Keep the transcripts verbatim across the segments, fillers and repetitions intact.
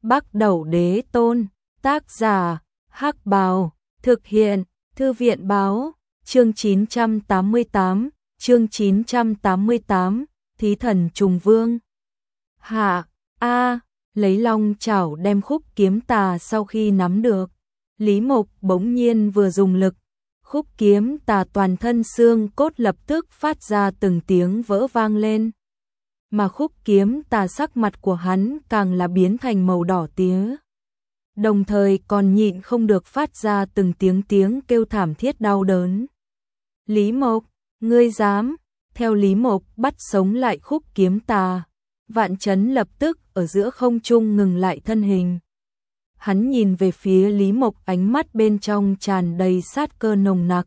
Bắc Đẩu Đế Tôn, tác giả, Hắc Bào, thực hiện, Thư viện Báo, chương chín trăm tám mươi tám, chương chín trăm tám mươi tám, Thí Thần Trùng Vương. Hạ, a, lấy long chảo đem khúc kiếm tà sau khi nắm được. Lý Mộc bỗng nhiên vừa dùng lực, khúc kiếm tà toàn thân xương cốt lập tức phát ra từng tiếng vỡ vang lên. Mà khúc kiếm tà sắc mặt của hắn càng là biến thành màu đỏ tía. Đồng thời còn nhịn không được phát ra từng tiếng tiếng kêu thảm thiết đau đớn. Lý Mộc, ngươi dám? Theo Lý Mộc bắt sống lại khúc kiếm tà, Vạn Chấn lập tức ở giữa không trung ngừng lại thân hình. Hắn nhìn về phía Lý Mộc, ánh mắt bên trong tràn đầy sát cơ nồng nặc.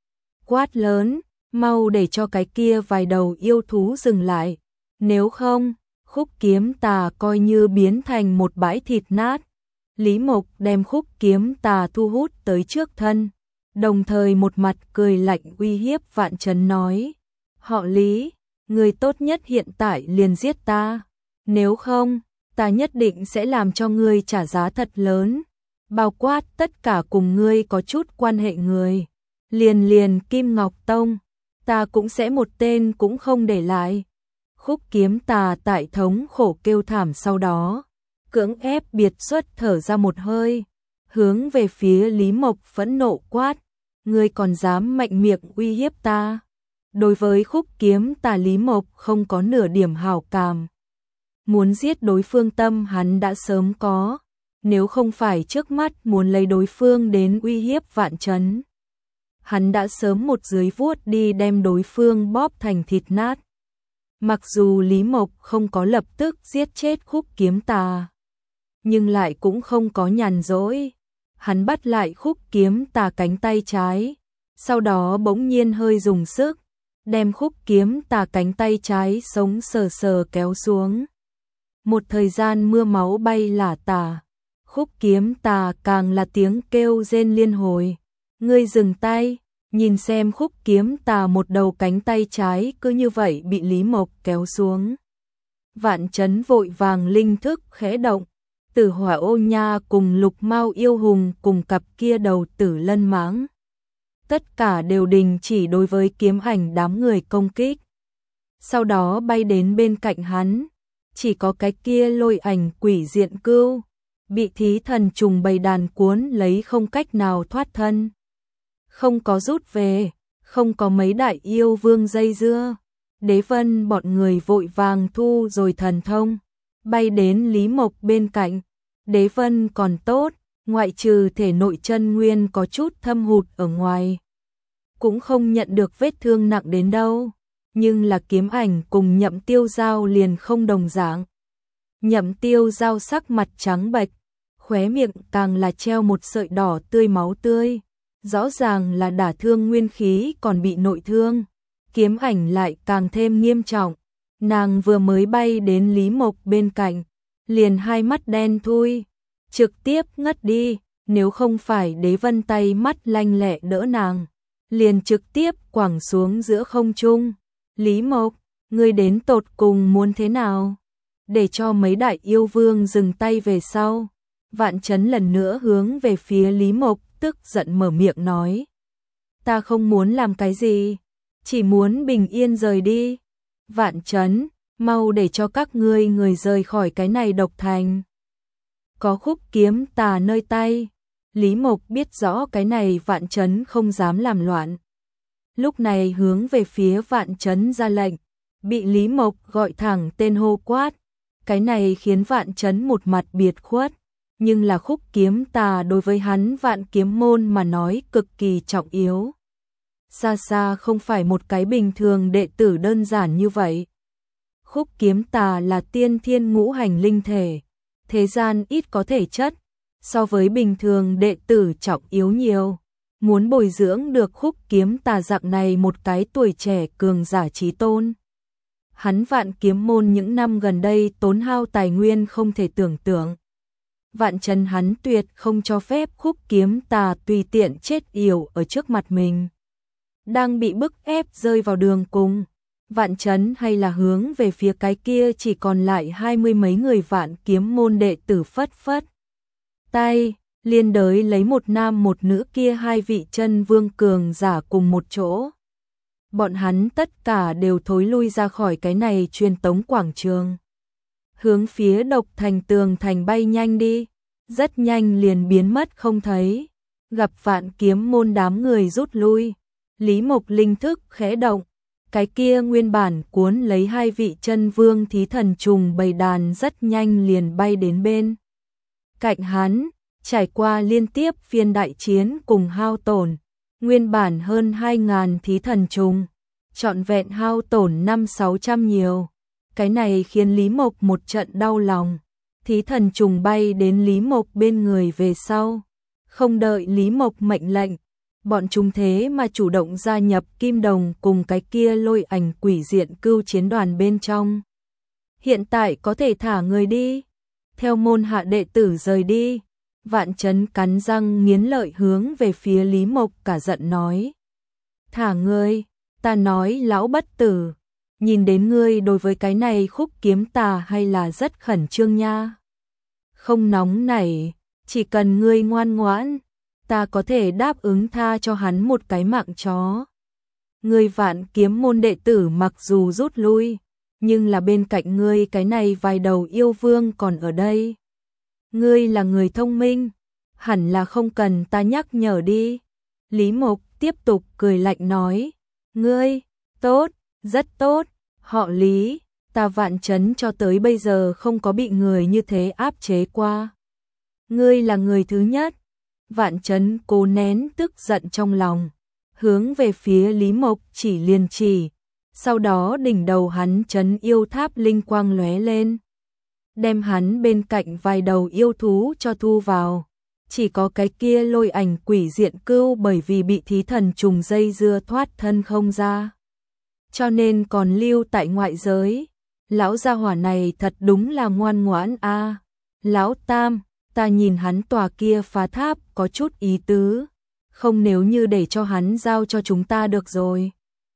Quát lớn, mau để cho cái kia vài đầu yêu thú dừng lại. Nếu không, khúc kiếm tà coi như biến thành một bãi thịt nát. Lý Mộc đem khúc kiếm tà thu hút tới trước thân, đồng thời một mặt cười lạnh uy hiếp Vạn Chấn nói: họ Lý, người tốt nhất hiện tại liền giết ta. Nếu không, ta nhất định sẽ làm cho ngươi trả giá thật lớn, bao quát tất cả cùng ngươi có chút quan hệ người. Liền liền Kim Ngọc Tông, ta cũng sẽ một tên cũng không để lại. Khúc kiếm tà tại thống khổ kêu thảm, sau đó cưỡng ép biệt xuất thở ra một hơi, hướng về phía Lý Mộc phẫn nộ quát: ngươi còn dám mạnh miệng uy hiếp ta? Đối với khúc kiếm tà, Lý Mộc không có nửa điểm hảo cảm. Muốn giết đối phương tâm hắn đã sớm có, nếu không phải trước mắt muốn lấy đối phương đến uy hiếp Vạn Chấn, hắn đã sớm một dưới vuốt đi đem đối phương bóp thành thịt nát. Mặc dù Lý Mộc không có lập tức giết chết khúc kiếm tà, nhưng lại cũng không có nhàn rỗi. Hắn bắt lại khúc kiếm tà cánh tay trái, sau đó bỗng nhiên hơi dùng sức, đem khúc kiếm tà cánh tay trái sống sờ sờ kéo xuống. Một thời gian mưa máu bay lả tả, khúc kiếm tà càng là tiếng kêu rên liên hồi. Ngươi dừng tay. Nhìn xem khúc kiếm tà một đầu cánh tay trái cứ như vậy bị Lý Mộc kéo xuống. Vạn Chấn vội vàng linh thức khẽ động, Tử Hỏa Ô Nha cùng Lục Mao Yêu Hùng cùng cặp kia đầu tử lân mãng, tất cả đều đình chỉ đối với kiếm ảnh đám người công kích. Sau đó bay đến bên cạnh hắn, chỉ có cái kia lôi ảnh quỷ diện cưu bị thí thần trùng bầy đàn cuốn lấy không cách nào thoát thân. Không có rút về, không có mấy đại yêu vương dây dưa, Đế Vân bọn người vội vàng thu rồi thần thông, bay đến Lý Mộc bên cạnh. Đế Vân còn tốt, ngoại trừ thể nội chân nguyên có chút thâm hụt ở ngoài, cũng không nhận được vết thương nặng đến đâu. Nhưng là kiếm ảnh cùng Nhậm Tiêu Giao liền không đồng dạng. Nhậm Tiêu Giao sắc mặt trắng bệch, khóe miệng càng là treo một sợi đỏ tươi máu tươi, rõ ràng là đả thương nguyên khí còn bị nội thương. Kiếm ảnh lại càng thêm nghiêm trọng, nàng vừa mới bay đến Lý Mộc bên cạnh, liền hai mắt đen thui, trực tiếp ngất đi. Nếu không phải Đế Vân tay mắt lanh lẹ đỡ nàng, liền trực tiếp quẳng xuống giữa không trung. Lý Mộc, ngươi đến tột cùng muốn thế nào? Để cho mấy đại yêu vương dừng tay về sau, Vạn Chấn lần nữa hướng về phía Lý Mộc tức giận mở miệng nói: ta không muốn làm cái gì, chỉ muốn bình yên rời đi. Vạn Chấn, mau để cho các ngươi người rời khỏi cái này độc thành. Có khúc kiếm tà nơi tay, Lý Mộc biết rõ cái này Vạn Chấn không dám làm loạn. Lúc này hướng về phía Vạn Chấn ra lệnh, bị Lý Mộc gọi thẳng tên hô quát. Cái này khiến Vạn Chấn một mặt biệt khuất, nhưng là khúc kiếm tà đối với hắn Vạn Kiếm môn mà nói cực kỳ trọng yếu. Xa xa không phải một cái bình thường đệ tử đơn giản như vậy. Khúc kiếm tà là tiên thiên ngũ hành linh thể, thế gian ít có thể chất, so với bình thường đệ tử trọng yếu nhiều. Muốn bồi dưỡng được khúc kiếm tà dạng này một cái tuổi trẻ cường giả chí tôn, hắn Vạn Kiếm môn những năm gần đây tốn hao tài nguyên không thể tưởng tượng. Vạn Chấn hắn tuyệt không cho phép khúc kiếm tà tùy tiện chết yểu ở trước mặt mình. Đang bị bức ép rơi vào đường cùng, Vạn Chấn hay là hướng về phía cái kia chỉ còn lại hai mươi mấy người Vạn Kiếm môn đệ tử phất phất tay, liên đới lấy một nam một nữ kia hai vị chân vương cường giả cùng một chỗ. Bọn hắn tất cả đều thối lui ra khỏi cái này truyền tống quảng trường. Hướng phía Độc Thành tường thành bay nhanh đi, rất nhanh liền biến mất không thấy. Gặp Vạn Kiếm môn đám người rút lui, Lý Mộc linh thức khẽ động, cái kia nguyên bản cuốn lấy hai vị chân vương thí thần trùng bầy đàn rất nhanh liền bay đến bên cạnh hắn, trải qua liên tiếp phiên đại chiến cùng hao tổn, nguyên bản hơn hai ngàn thí thần trùng, trọn vẹn hao tổn năm sáu trăm nhiều. Cái này khiến Lý Mộc một trận đau lòng. Thí thần trùng bay đến Lý Mộc bên người về sau, không đợi Lý Mộc mệnh lệnh, bọn chúng thế mà chủ động gia nhập Kim Đồng cùng cái kia Lôi Ảnh quỷ diện cưu chiến đoàn bên trong. Hiện tại có thể thả người đi, theo môn hạ đệ tử rời đi. Vạn Chấn cắn răng nghiến lợi hướng về phía Lý Mộc cả giận nói. Thả ngươi, ta nói lão bất tử, nhìn đến ngươi đối với cái này khúc kiếm tà hay là rất khẩn trương nha. Không nóng nảy, chỉ cần ngươi ngoan ngoãn, ta có thể đáp ứng tha cho hắn một cái mạng chó. Ngươi Vạn Kiếm môn đệ tử mặc dù rút lui, nhưng là bên cạnh ngươi cái này vài đầu yêu vương còn ở đây. Ngươi là người thông minh, hẳn là không cần ta nhắc nhở đi. Lý Mộc tiếp tục cười lạnh nói, ngươi, tốt, rất tốt, họ Lý, ta Vạn Chấn cho tới bây giờ không có bị người như thế áp chế qua. Ngươi là người thứ nhất. Vạn Chấn cố nén tức giận trong lòng, hướng về phía Lý Mộc chỉ liền chỉ, sau đó đỉnh đầu hắn chấn yêu tháp linh quang lóe lên, đem hắn bên cạnh vài đầu yêu thú cho thu vào. Chỉ có cái kia Lôi Ảnh quỷ diện cưu bởi vì bị thí thần trùng dây dưa thoát thân không ra, cho nên còn lưu tại ngoại giới. Lão gia hỏa này thật đúng là ngoan ngoãn a. À. Lão Tam, ta nhìn hắn tòa kia phá tháp có chút ý tứ, không nếu như để cho hắn giao cho chúng ta được rồi.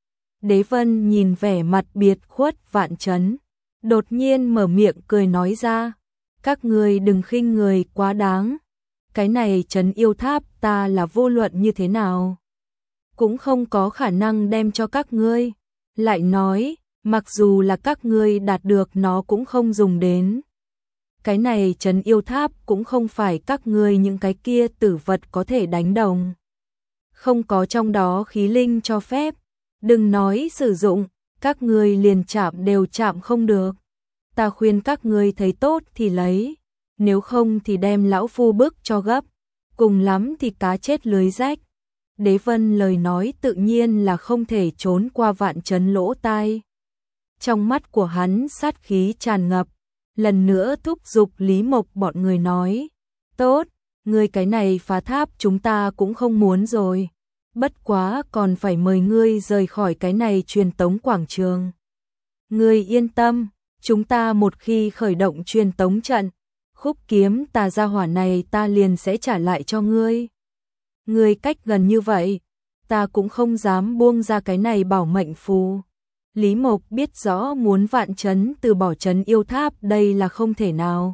Đế Vân nhìn vẻ mặt biệt khuất Vạn Chấn, đột nhiên mở miệng cười nói ra, các ngươi đừng khinh người quá đáng, cái này trấn yêu tháp ta là vô luận như thế nào cũng không có khả năng đem cho các ngươi. Lại nói, mặc dù là các ngươi đạt được nó cũng không dùng đến. Cái này trấn yêu tháp cũng không phải các ngươi những cái kia tử vật có thể đánh đồng. Không có trong đó khí linh cho phép, đừng nói sử dụng, các ngươi liền chạm đều chạm không được. Ta khuyên các ngươi thấy tốt thì lấy, nếu không thì đem lão phu bức cho gấp, cùng lắm thì cá chết lưới rách. Đế Vân lời nói tự nhiên là không thể trốn qua Vạn Chấn lỗ tai. Trong mắt của hắn sát khí tràn ngập, lần nữa thúc giục Lý Mộc bọn người nói, tốt, ngươi cái này phá tháp chúng ta cũng không muốn rồi, bất quá còn phải mời ngươi rời khỏi cái này truyền tống quảng trường. Ngươi yên tâm, chúng ta một khi khởi động truyền tống trận, khúc kiếm tà gia hỏa này ta liền sẽ trả lại cho ngươi. Ngươi cách gần như vậy, ta cũng không dám buông ra cái này bảo mệnh phù. Lý Mộc biết rõ muốn Vạn Chấn từ bỏ trấn yêu tháp đây là không thể nào.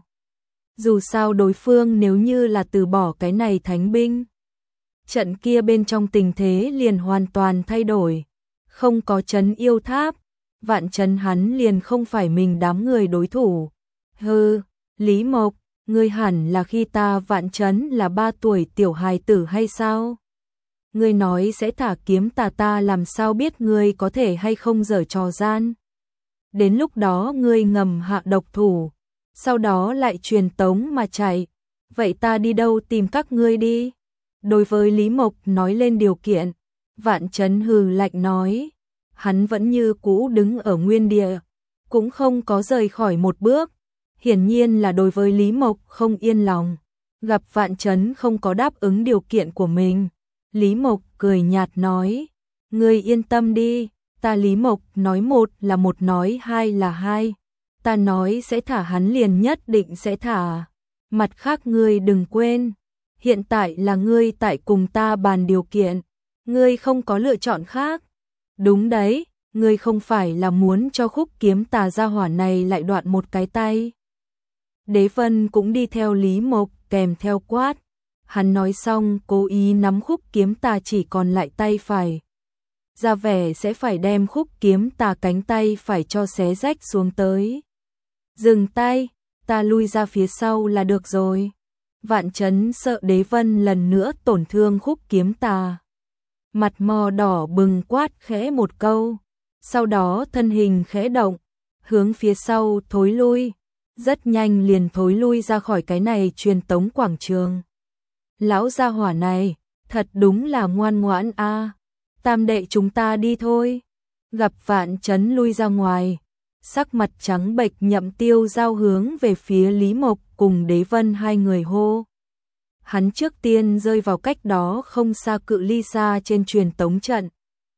Dù sao đối phương nếu như là từ bỏ cái này thánh binh, trận kia bên trong tình thế liền hoàn toàn thay đổi. Không có trấn yêu tháp, Vạn Chấn hắn liền không phải mình đám người đối thủ. Hừ, Lý Mộc, ngươi hẳn là khi ta Vạn Chấn là ba tuổi tiểu hài tử hay sao? Ngươi nói sẽ thả kiếm tà ta làm sao biết ngươi có thể hay không giở trò gian. Đến lúc đó ngươi ngầm hạ độc thủ, sau đó lại truyền tống mà chạy, vậy ta đi đâu tìm các ngươi đi? Đối với Lý Mộc nói lên điều kiện, Vạn Chấn hừ lạnh nói, hắn vẫn như cũ đứng ở nguyên địa, cũng không có rời khỏi một bước. Hiển nhiên là đối với Lý Mộc không yên lòng, gặp Vạn Chấn không có đáp ứng điều kiện của mình. Lý Mộc cười nhạt nói, ngươi yên tâm đi, ta Lý Mộc nói một là một nói hai là hai, ta nói sẽ thả hắn liền nhất định sẽ thả. Mặt khác ngươi đừng quên, hiện tại là ngươi tại cùng ta bàn điều kiện, ngươi không có lựa chọn khác. Đúng đấy, ngươi không phải là muốn cho Khúc Kiếm Tà gia hỏa này lại đoạn một cái tay. Đế Vân cũng đi theo Lý Mộc kèm theo quát. Hắn nói xong cố ý nắm Khúc Kiếm Tà chỉ còn lại tay phải. Ra vẻ sẽ phải đem Khúc Kiếm Tà cánh tay phải cho xé rách xuống tới. Dừng tay, ta lui ra phía sau là được rồi. Vạn Chấn sợ Đế Vân lần nữa tổn thương Khúc Kiếm Tà. Mặt mò đỏ bừng quát khẽ một câu. Sau đó thân hình khẽ động, hướng phía sau thối lui. Rất nhanh liền thối lui ra khỏi cái này truyền tống quảng trường. Lão gia hỏa này, thật đúng là ngoan ngoãn a. À. Tam đệ chúng ta đi thôi. Gặp Vạn Chấn lui ra ngoài, sắc mặt trắng bệch Nhậm Tiêu Giao hướng về phía Lý Mộc cùng Đế Vân hai người hô. Hắn trước tiên rơi vào cách đó không xa cự ly xa trên truyền tống trận.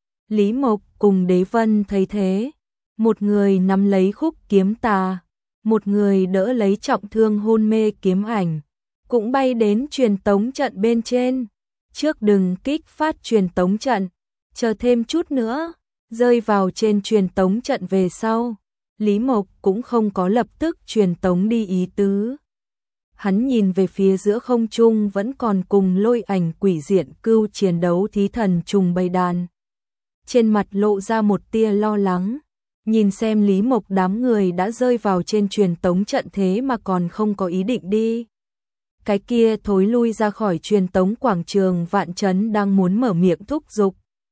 Lý Mộc cùng Đế Vân thấy thế, một người nắm lấy Khúc Kiếm Tà, một người đỡ lấy trọng thương hôn mê Kiếm Ảnh, cũng bay đến truyền tống trận bên trên. Trước đừng kích phát truyền tống trận, chờ thêm chút nữa, rơi vào trên truyền tống trận về sau. Lý Mộc cũng không có lập tức truyền tống đi ý tứ. Hắn nhìn về phía giữa không trung vẫn còn cùng Lôi Ảnh Quỷ Diện Cưu chiến đấu thí thần trùng bầy đàn. Trên mặt lộ ra một tia lo lắng, nhìn xem Lý Mộc đám người đã rơi vào trên truyền tống trận thế mà còn không có ý định đi. Cái kia thối lui ra khỏi truyền tống quảng trường. Vạn Chấn đang muốn mở miệng thúc giục.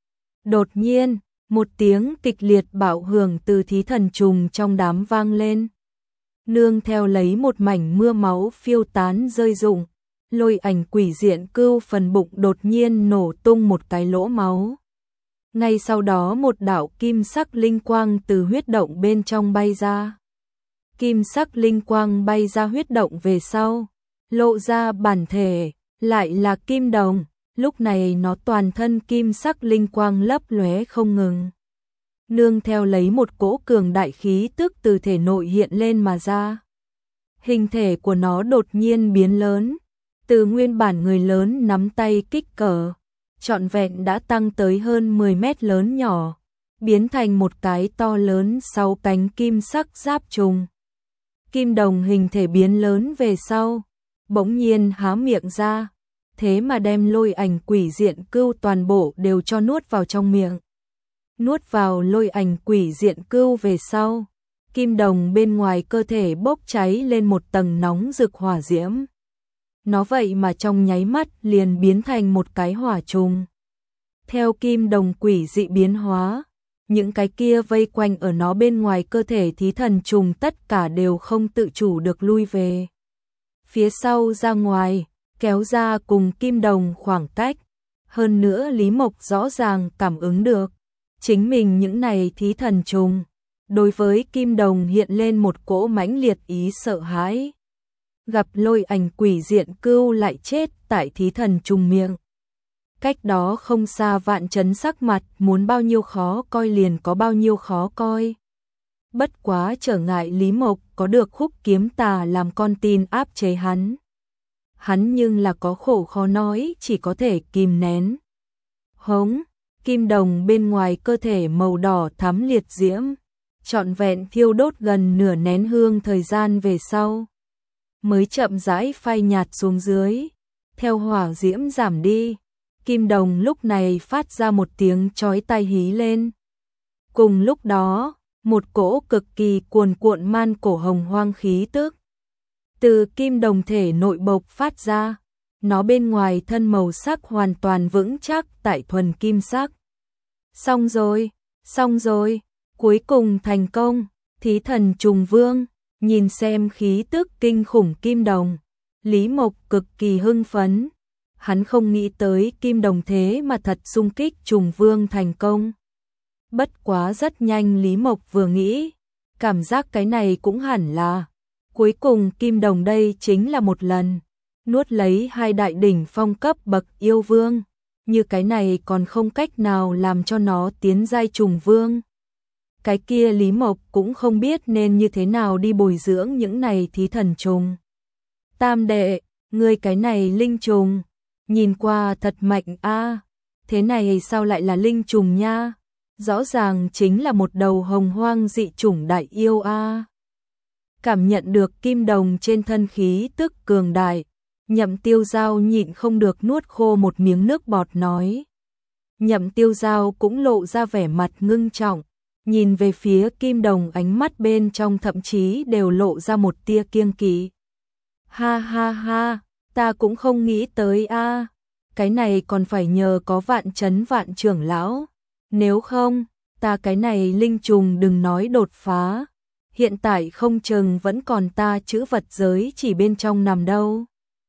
Đột nhiên, một tiếng kịch liệt bạo hưởng từ thí thần trùng trong đám vang lên. Nương theo lấy một mảnh mưa máu phiêu tán rơi rụng, Lôi Ảnh Quỷ Diện Cưu phần bụng đột nhiên nổ tung một cái lỗ máu. Ngay sau đó một đạo kim sắc linh quang từ huyết động bên trong bay ra. Kim sắc linh quang bay ra huyết động về sau, lộ ra bản thể, lại là kim đồng. Lúc này nó toàn thân kim sắc linh quang lấp lóe không ngừng. Nương theo lấy một cỗ cường đại khí tức từ thể nội hiện lên mà ra. Hình thể của nó đột nhiên biến lớn, từ nguyên bản người lớn nắm tay kích cỡ, trọn vẹn đã tăng tới hơn mười mét lớn nhỏ, biến thành một cái to lớn sáu cánh kim sắc giáp trùng. Kim đồng hình thể biến lớn về sau, bỗng nhiên há miệng ra, thế mà đem Lôi Ảnh Quỷ Diện Cưu toàn bộ đều cho nuốt vào trong miệng. Nuốt vào Lôi Ảnh Quỷ Diện Cưu về sau, kim đồng bên ngoài cơ thể bốc cháy lên một tầng nóng rực hỏa diễm. Nó vậy mà trong nháy mắt liền biến thành một cái hỏa trùng. Theo kim đồng quỷ dị biến hóa, những cái kia vây quanh ở nó bên ngoài cơ thể thí thần trùng tất cả đều không tự chủ được lui về phía sau ra ngoài, kéo ra cùng kim đồng khoảng cách. Hơn nữa Lý Mộc rõ ràng cảm ứng được, chính mình những này thí thần trùng, đối với kim đồng hiện lên một cỗ mãnh liệt ý sợ hãi. Gặp Lôi Ảnh Quỷ Diện Cưu lại chết tại thí thần trùng miệng. Cách đó không xa Vạn Chấn sắc mặt muốn bao nhiêu khó coi liền có bao nhiêu khó coi. Bất quá trở ngại Lý Mộc có được Khúc Kiếm Tà làm con tin áp chế hắn. Hắn nhưng là có khổ khó nói, chỉ có thể kìm nén. Hống, kim đồng bên ngoài cơ thể màu đỏ thắm liệt diễm, trọn vẹn thiêu đốt gần nửa nén hương thời gian về sau, mới chậm rãi phai nhạt xuống dưới. Theo hỏa diễm giảm đi, kim đồng lúc này phát ra một tiếng chói tai hí lên. Cùng lúc đó, một cỗ cực kỳ cuồn cuộn man cổ hồng hoang khí tức từ kim đồng thể nội bộc phát ra. Nó bên ngoài thân màu sắc hoàn toàn vững chắc tại thuần kim sắc. Xong rồi, xong rồi, cuối cùng thành công. Thí thần trùng vương nhìn xem khí tức kinh khủng kim đồng, Lý Mộc cực kỳ hưng phấn. Hắn không nghĩ tới kim đồng thế mà thật xung kích trùng vương thành công. Bất quá rất nhanh Lý Mộc vừa nghĩ, cảm giác cái này cũng hẳn là cuối cùng kim đồng đây chính là một lần nuốt lấy hai đại đỉnh phong cấp bậc yêu vương, như cái này còn không cách nào làm cho nó tiến giai trùng vương. Cái kia Lý Mộc cũng không biết nên như thế nào đi bồi dưỡng những này thí thần trùng. Tam đệ, ngươi cái này linh trùng, nhìn qua thật mạnh a, thế này sao lại là linh trùng nha? Rõ ràng chính là một đầu hồng hoang dị chủng đại yêu a. Cảm nhận được kim đồng trên thân khí tức cường đại, Nhậm Tiêu Giao nhịn không được nuốt khô một miếng nước bọt nói. Nhậm Tiêu Giao cũng lộ ra vẻ mặt ngưng trọng, nhìn về phía kim đồng, ánh mắt bên trong thậm chí đều lộ ra một tia kiêng kỵ. Ha ha ha, ta cũng không nghĩ tới a, cái này còn phải nhờ có Vạn Chấn Vạn trưởng lão, nếu không, ta cái này linh trùng đừng nói đột phá, hiện tại không chừng vẫn còn ta chữ vật giới chỉ bên trong nằm đâu.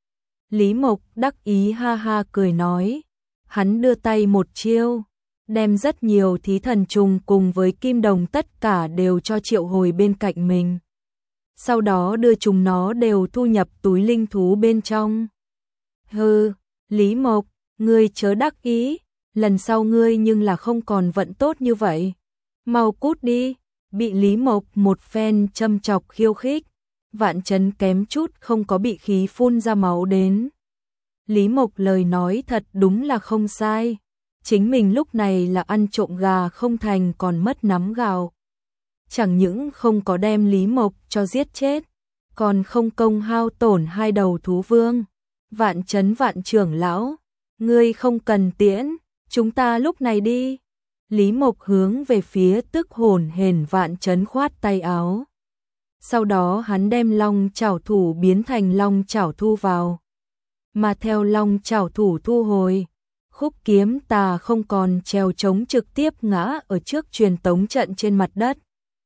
Lý Mộc đắc ý ha ha cười nói, hắn đưa tay một chiêu, đem rất nhiều thí thần trùng cùng với kim đồng tất cả đều cho triệu hồi bên cạnh mình. Sau đó đưa chúng nó đều thu nhập túi linh thú bên trong. Hừ, Lý Mộc, ngươi chớ đắc ý, lần sau ngươi nhưng là không còn vận tốt như vậy. Mau cút đi, bị Lý Mộc một phen châm chọc khiêu khích, Vạn Chấn kém chút không có bị khí phun ra máu đến. Lý Mộc lời nói thật đúng là không sai, chính mình lúc này là ăn trộm gà không thành còn mất nắm gạo. Chẳng những không có đem Lý Mộc cho giết chết, còn không công hao tổn hai đầu thú vương. Vạn Chấn Vạn trưởng lão, ngươi không cần tiễn, chúng ta lúc này đi. Lý Mộc hướng về phía tức hồn hển Vạn Chấn khoát tay áo. Sau đó hắn đem long chảo thủ biến thành long chảo thu vào. Mà theo long chảo thủ thu hồi, Khúc Kiếm Tà không còn treo chống trực tiếp ngã ở trước truyền tống trận trên mặt đất.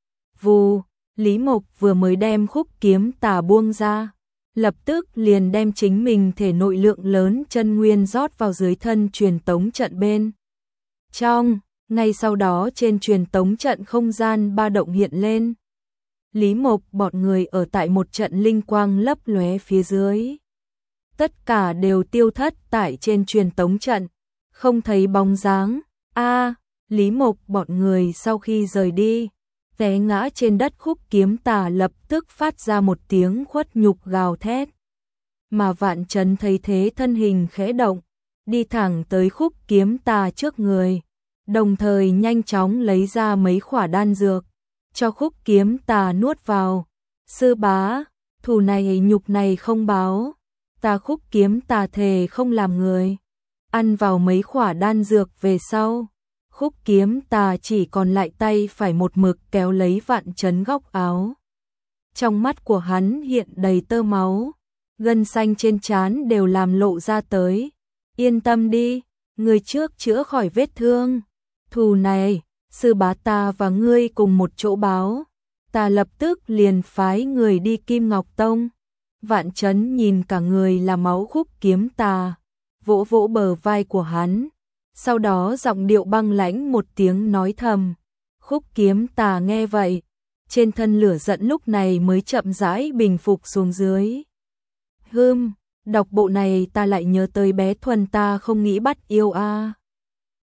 Vù, Lý Mộc vừa mới đem Khúc Kiếm Tà buông ra, lập tức liền đem chính mình thể nội lượng lớn chân nguyên rót vào dưới thân truyền tống trận bên trong, ngay sau đó trên truyền tống trận không gian ba động hiện lên. Lý Mộc bọn người ở tại một trận linh quang lấp lóe phía dưới, tất cả đều tiêu thất tại trên truyền tống trận, không thấy bóng dáng. A, Lý Mộc bọn người sau khi rời đi, té ngã trên đất Khúc Kiếm Tà lập tức phát ra một tiếng khuất nhục gào thét. Mà Vạn Chấn thấy thế thân hình khẽ động, đi thẳng tới Khúc Kiếm Tà trước người, đồng thời nhanh chóng lấy ra mấy khỏa đan dược, cho Khúc Kiếm Tà nuốt vào. Sư bá, thù này nhục này không báo, ta Khúc Kiếm Tà thề không làm người. Ăn vào mấy khỏa đan dược về sau, Khúc Kiếm Tà chỉ còn lại tay phải một mực kéo lấy Vạn Chấn góc áo. Trong mắt của hắn hiện đầy tơ máu, gân xanh trên trán đều làm lộ ra tới. Yên tâm đi, người trước chữa khỏi vết thương. Thù này, sư bá ta và ngươi cùng một chỗ báo. Ta lập tức liền phái người đi Kim Ngọc Tông. Vạn Chấn nhìn cả người là máu Khúc Kiếm Tà, vỗ vỗ bờ vai của hắn. Sau đó giọng điệu băng lãnh một tiếng nói thầm. Khúc Kiếm Tà nghe vậy, trên thân lửa giận lúc này mới chậm rãi bình phục xuống dưới. Hừm, đọc bộ này ta lại nhớ tới bé Thuần ta không nghĩ bắt yêu a.